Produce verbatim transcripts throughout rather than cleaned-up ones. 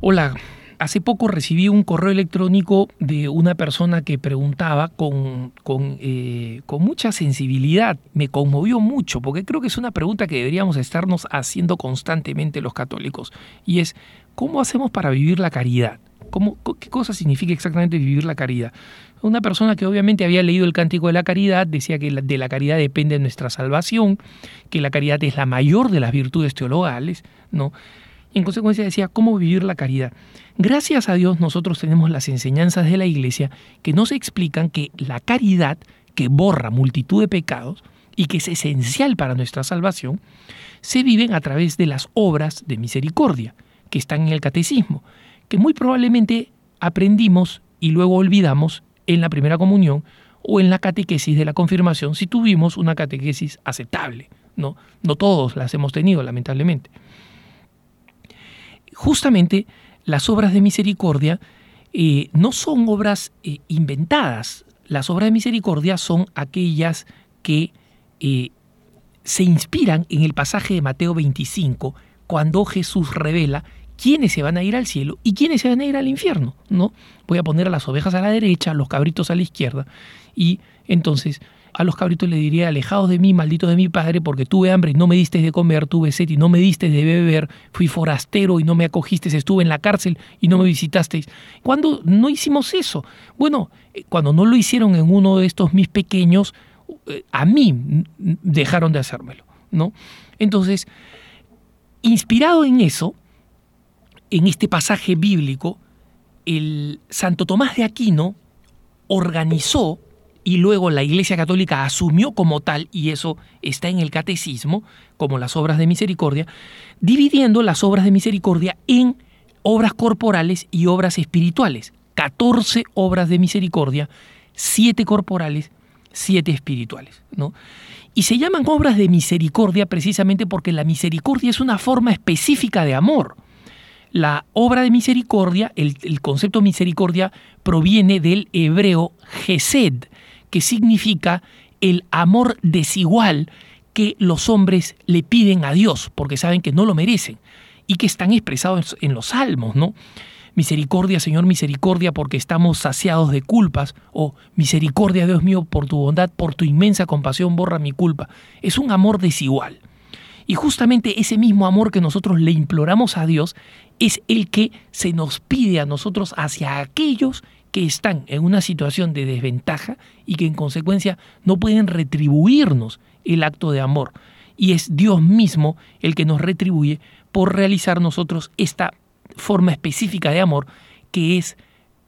Hola, hace poco recibí un correo electrónico de una persona que preguntaba con, con, eh, con mucha sensibilidad. Me conmovió mucho porque creo que es una pregunta que deberíamos estarnos haciendo constantemente los católicos. Y es, ¿cómo hacemos para vivir la caridad? ¿Cómo, ¿Qué cosa significa exactamente vivir la caridad? Una persona que obviamente había leído el Cántico de la Caridad decía que de la caridad depende nuestra salvación, que la caridad es la mayor de las virtudes teologales, ¿no? En consecuencia decía, ¿cómo vivir la caridad? Gracias a Dios nosotros tenemos las enseñanzas de la Iglesia que nos explican que la caridad, que borra multitud de pecados y que es esencial para nuestra salvación, se viven a través de las obras de misericordia, que están en el catecismo, que muy probablemente aprendimos y luego olvidamos en la primera comunión o en la catequesis de la confirmación si tuvimos una catequesis aceptable. No, no todos las hemos tenido, lamentablemente. Justamente las obras de misericordia eh, no son obras eh, inventadas. Las obras de misericordia son aquellas que eh, se inspiran en el pasaje de Mateo veinticinco, cuando Jesús revela quiénes se van a ir al cielo y quiénes se van a ir al infierno, ¿no? Voy a poner a las ovejas a la derecha, a los cabritos a la izquierda, y entonces a los cabritos le diría, alejados de mí, malditos de mi Padre, porque tuve hambre y no me diste de comer, tuve sed y no me diste de beber, fui forastero y no me acogisteis, estuve en la cárcel y no me visitasteis. ¿Cuándo no hicimos eso? Bueno, cuando no lo hicieron en uno de estos mis pequeños, a mí dejaron de hacérmelo, ¿no? Entonces, inspirado en eso, en este pasaje bíblico, el Santo Tomás de Aquino organizó y luego la Iglesia Católica asumió como tal, y eso está en el catecismo, como las obras de misericordia, dividiendo las obras de misericordia en obras corporales y obras espirituales. catorce obras de misericordia, siete corporales, siete espirituales, ¿no? Y se llaman obras de misericordia precisamente porque la misericordia es una forma específica de amor. La obra de misericordia, el, el concepto misericordia, proviene del hebreo gesed, que significa el amor desigual que los hombres le piden a Dios, porque saben que no lo merecen, y que están expresados en los salmos, ¿no? Misericordia, Señor, misericordia, porque estamos saciados de culpas, o misericordia, Dios mío, por tu bondad, por tu inmensa compasión, borra mi culpa. Es un amor desigual. Y justamente ese mismo amor que nosotros le imploramos a Dios es el que se nos pide a nosotros hacia aquellos que están en una situación de desventaja y que en consecuencia no pueden retribuirnos el acto de amor. Y es Dios mismo el que nos retribuye por realizar nosotros esta forma específica de amor, que es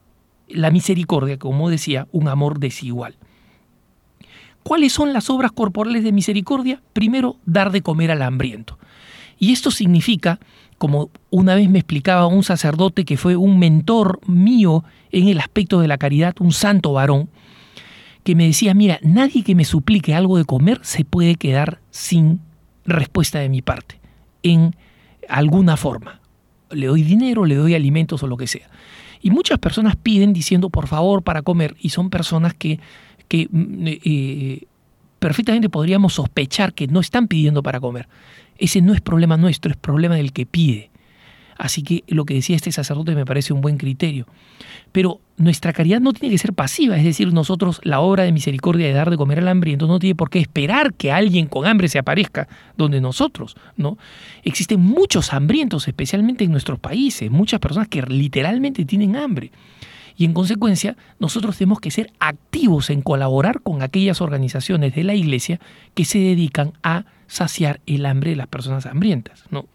la misericordia, como decía, un amor desigual. ¿Cuáles son las obras corporales de misericordia? Primero, dar de comer al hambriento. Y esto significa, como una vez me explicaba un sacerdote que fue un mentor mío en el aspecto de la caridad, un santo varón, que me decía, mira, nadie que me suplique algo de comer se puede quedar sin respuesta de mi parte, en alguna forma. Le doy dinero, le doy alimentos o lo que sea. Y muchas personas piden diciendo, por favor, para comer, y son personas que que eh, perfectamente podríamos sospechar que no están pidiendo para comer. Ese no es problema nuestro, es problema del que pide. Así que lo que decía este sacerdote me parece un buen criterio. Pero nuestra caridad no tiene que ser pasiva, es decir, nosotros la obra de misericordia de dar de comer al hambriento no tiene por qué esperar que alguien con hambre se aparezca donde nosotros, ¿no? Existen muchos hambrientos, especialmente en nuestros países, muchas personas que literalmente tienen hambre. Y en consecuencia, nosotros tenemos que ser activos en colaborar con aquellas organizaciones de la Iglesia que se dedican a saciar el hambre de las personas hambrientas, ¿no?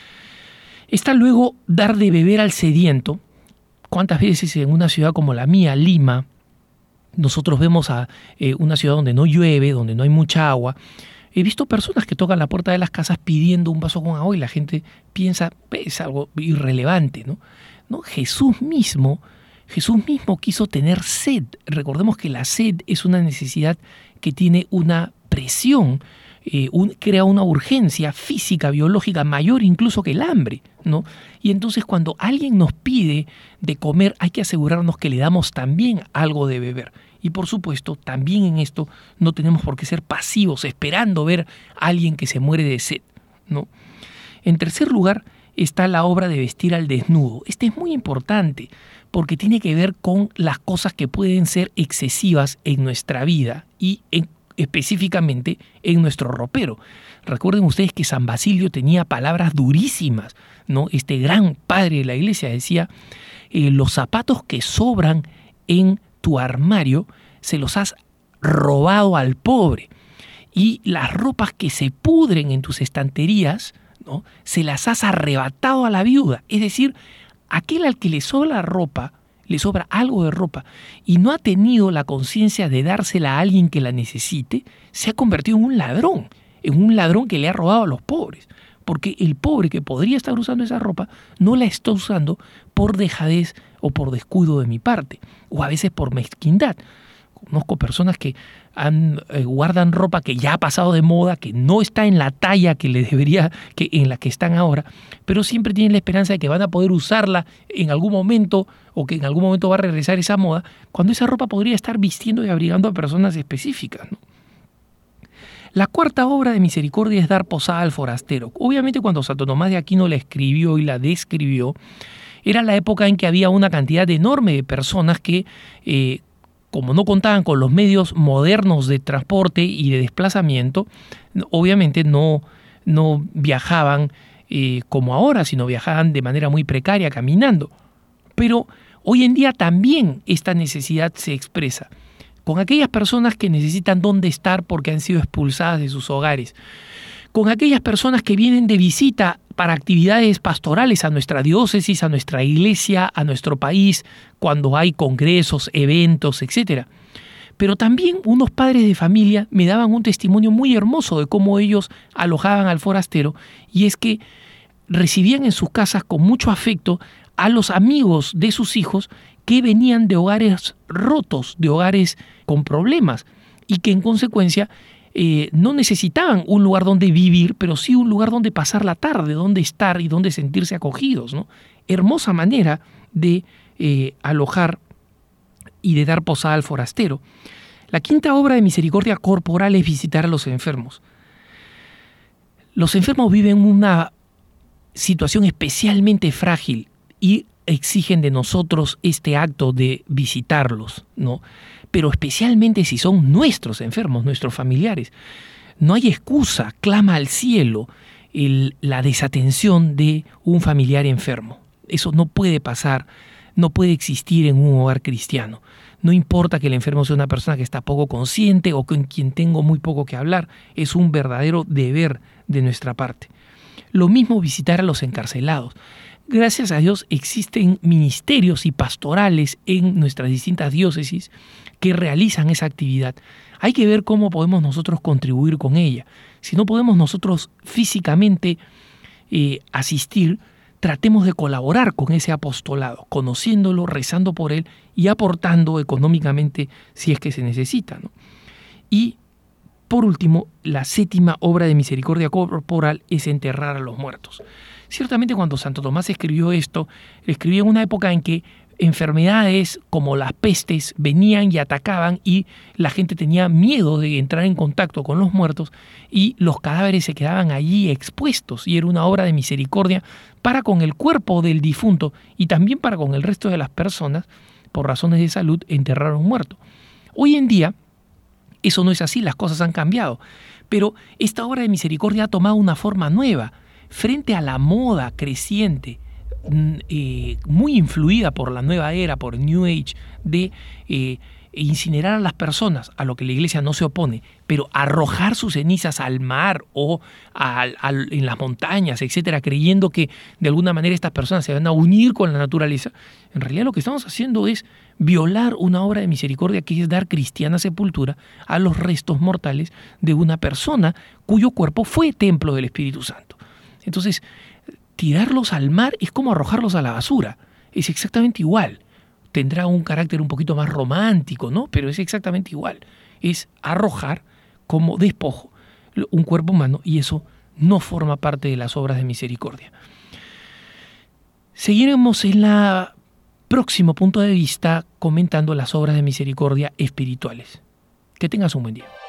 Está luego dar de beber al sediento. ¿Cuántas veces en una ciudad como la mía, Lima, nosotros vemos a eh, una ciudad donde no llueve, donde no hay mucha agua? He visto personas que tocan la puerta de las casas pidiendo un vaso con agua y la gente piensa, es algo irrelevante, ¿no? ¿No? Jesús mismo... Jesús mismo quiso tener sed. Recordemos que la sed es una necesidad que tiene una presión, eh, un, crea una urgencia física, biológica, mayor incluso que el hambre, ¿no? Y entonces cuando alguien nos pide de comer, hay que asegurarnos que le damos también algo de beber. Y por supuesto, también en esto no tenemos por qué ser pasivos, esperando ver a alguien que se muere de sed, ¿no? En tercer lugar, está la obra de vestir al desnudo. Este es muy importante porque tiene que ver con las cosas que pueden ser excesivas en nuestra vida y en, específicamente en nuestro ropero. Recuerden ustedes que San Basilio tenía palabras durísimas, ¿no? Este gran padre de la iglesia decía, eh, los zapatos que sobran en tu armario se los has robado al pobre, y las ropas que se pudren en tus estanterías, ¿no?, se las has arrebatado a la viuda. Es decir, aquel al que le sobra ropa, le sobra algo de ropa y no ha tenido la conciencia de dársela a alguien que la necesite, se ha convertido en un ladrón, en un ladrón que le ha robado a los pobres. Porque el pobre que podría estar usando esa ropa no la está usando por dejadez o por descuido de mi parte, o a veces por mezquindad. Conozco personas que han, eh, guardan ropa que ya ha pasado de moda, que no está en la talla que les debería, que en la que están ahora, pero siempre tienen la esperanza de que van a poder usarla en algún momento o que en algún momento va a regresar esa moda, cuando esa ropa podría estar vistiendo y abrigando a personas específicas, ¿no? La cuarta obra de misericordia es dar posada al forastero. Obviamente cuando Santo Tomás de Aquino la escribió y la describió, era la época en que había una cantidad enorme de personas que, eh, como no contaban con los medios modernos de transporte y de desplazamiento, obviamente no, no viajaban eh, como ahora, sino viajaban de manera muy precaria, caminando. Pero hoy en día también esta necesidad se expresa con aquellas personas que necesitan dónde estar porque han sido expulsadas de sus hogares, con aquellas personas que vienen de visita para actividades pastorales a nuestra diócesis, a nuestra iglesia, a nuestro país, cuando hay congresos, eventos, etcétera. Pero también unos padres de familia me daban un testimonio muy hermoso de cómo ellos alojaban al forastero, y es que recibían en sus casas con mucho afecto a los amigos de sus hijos que venían de hogares rotos, de hogares con problemas, y que en consecuencia eh, no necesitaban un lugar donde vivir, pero sí un lugar donde pasar la tarde, donde estar y donde sentirse acogidos, ¿no? Hermosa manera de eh, alojar y de dar posada al forastero. La quinta obra de misericordia corporal es visitar a los enfermos. Los enfermos viven una situación especialmente frágil y exigen de nosotros este acto de visitarlos, ¿no? Pero especialmente si son nuestros enfermos, nuestros familiares. No hay excusa, clama al cielo el, la desatención de un familiar enfermo. Eso no puede pasar, no puede existir en un hogar cristiano. No importa que el enfermo sea una persona que está poco consciente o con quien tengo muy poco que hablar, es un verdadero deber de nuestra parte. Lo mismo visitar a los encarcelados. Gracias a Dios existen ministerios y pastorales en nuestras distintas diócesis que realizan esa actividad. Hay que ver cómo podemos nosotros contribuir con ella. Si no podemos nosotros físicamente eh, asistir, tratemos de colaborar con ese apostolado, conociéndolo, rezando por él y aportando económicamente si es que se necesita, ¿no? Y por último, la séptima obra de misericordia corporal es enterrar a los muertos. Ciertamente cuando Santo Tomás escribió esto, escribió en una época en que enfermedades como las pestes venían y atacaban y la gente tenía miedo de entrar en contacto con los muertos y los cadáveres se quedaban allí expuestos, y era una obra de misericordia para con el cuerpo del difunto y también para con el resto de las personas, por razones de salud, enterrar a un muerto. Hoy en día eso no es así, las cosas han cambiado, pero esta obra de misericordia ha tomado una forma nueva frente a la moda creciente, eh, muy influida por la nueva era, por el New Age, de eh, incinerar a las personas, a lo que la iglesia no se opone, pero arrojar sus cenizas al mar o al, al, en las montañas, etcétera, creyendo que de alguna manera estas personas se van a unir con la naturaleza. En realidad lo que estamos haciendo es violar una obra de misericordia que es dar cristiana sepultura a los restos mortales de una persona cuyo cuerpo fue templo del Espíritu Santo. Entonces, tirarlos al mar es como arrojarlos a la basura. Es exactamente igual. Tendrá un carácter un poquito más romántico, ¿no? Pero es exactamente igual. Es arrojar como despojo un cuerpo humano, y eso no forma parte de las obras de misericordia. Seguiremos en la próximo punto de vista comentando las obras de misericordia espirituales. Que tengas un buen día.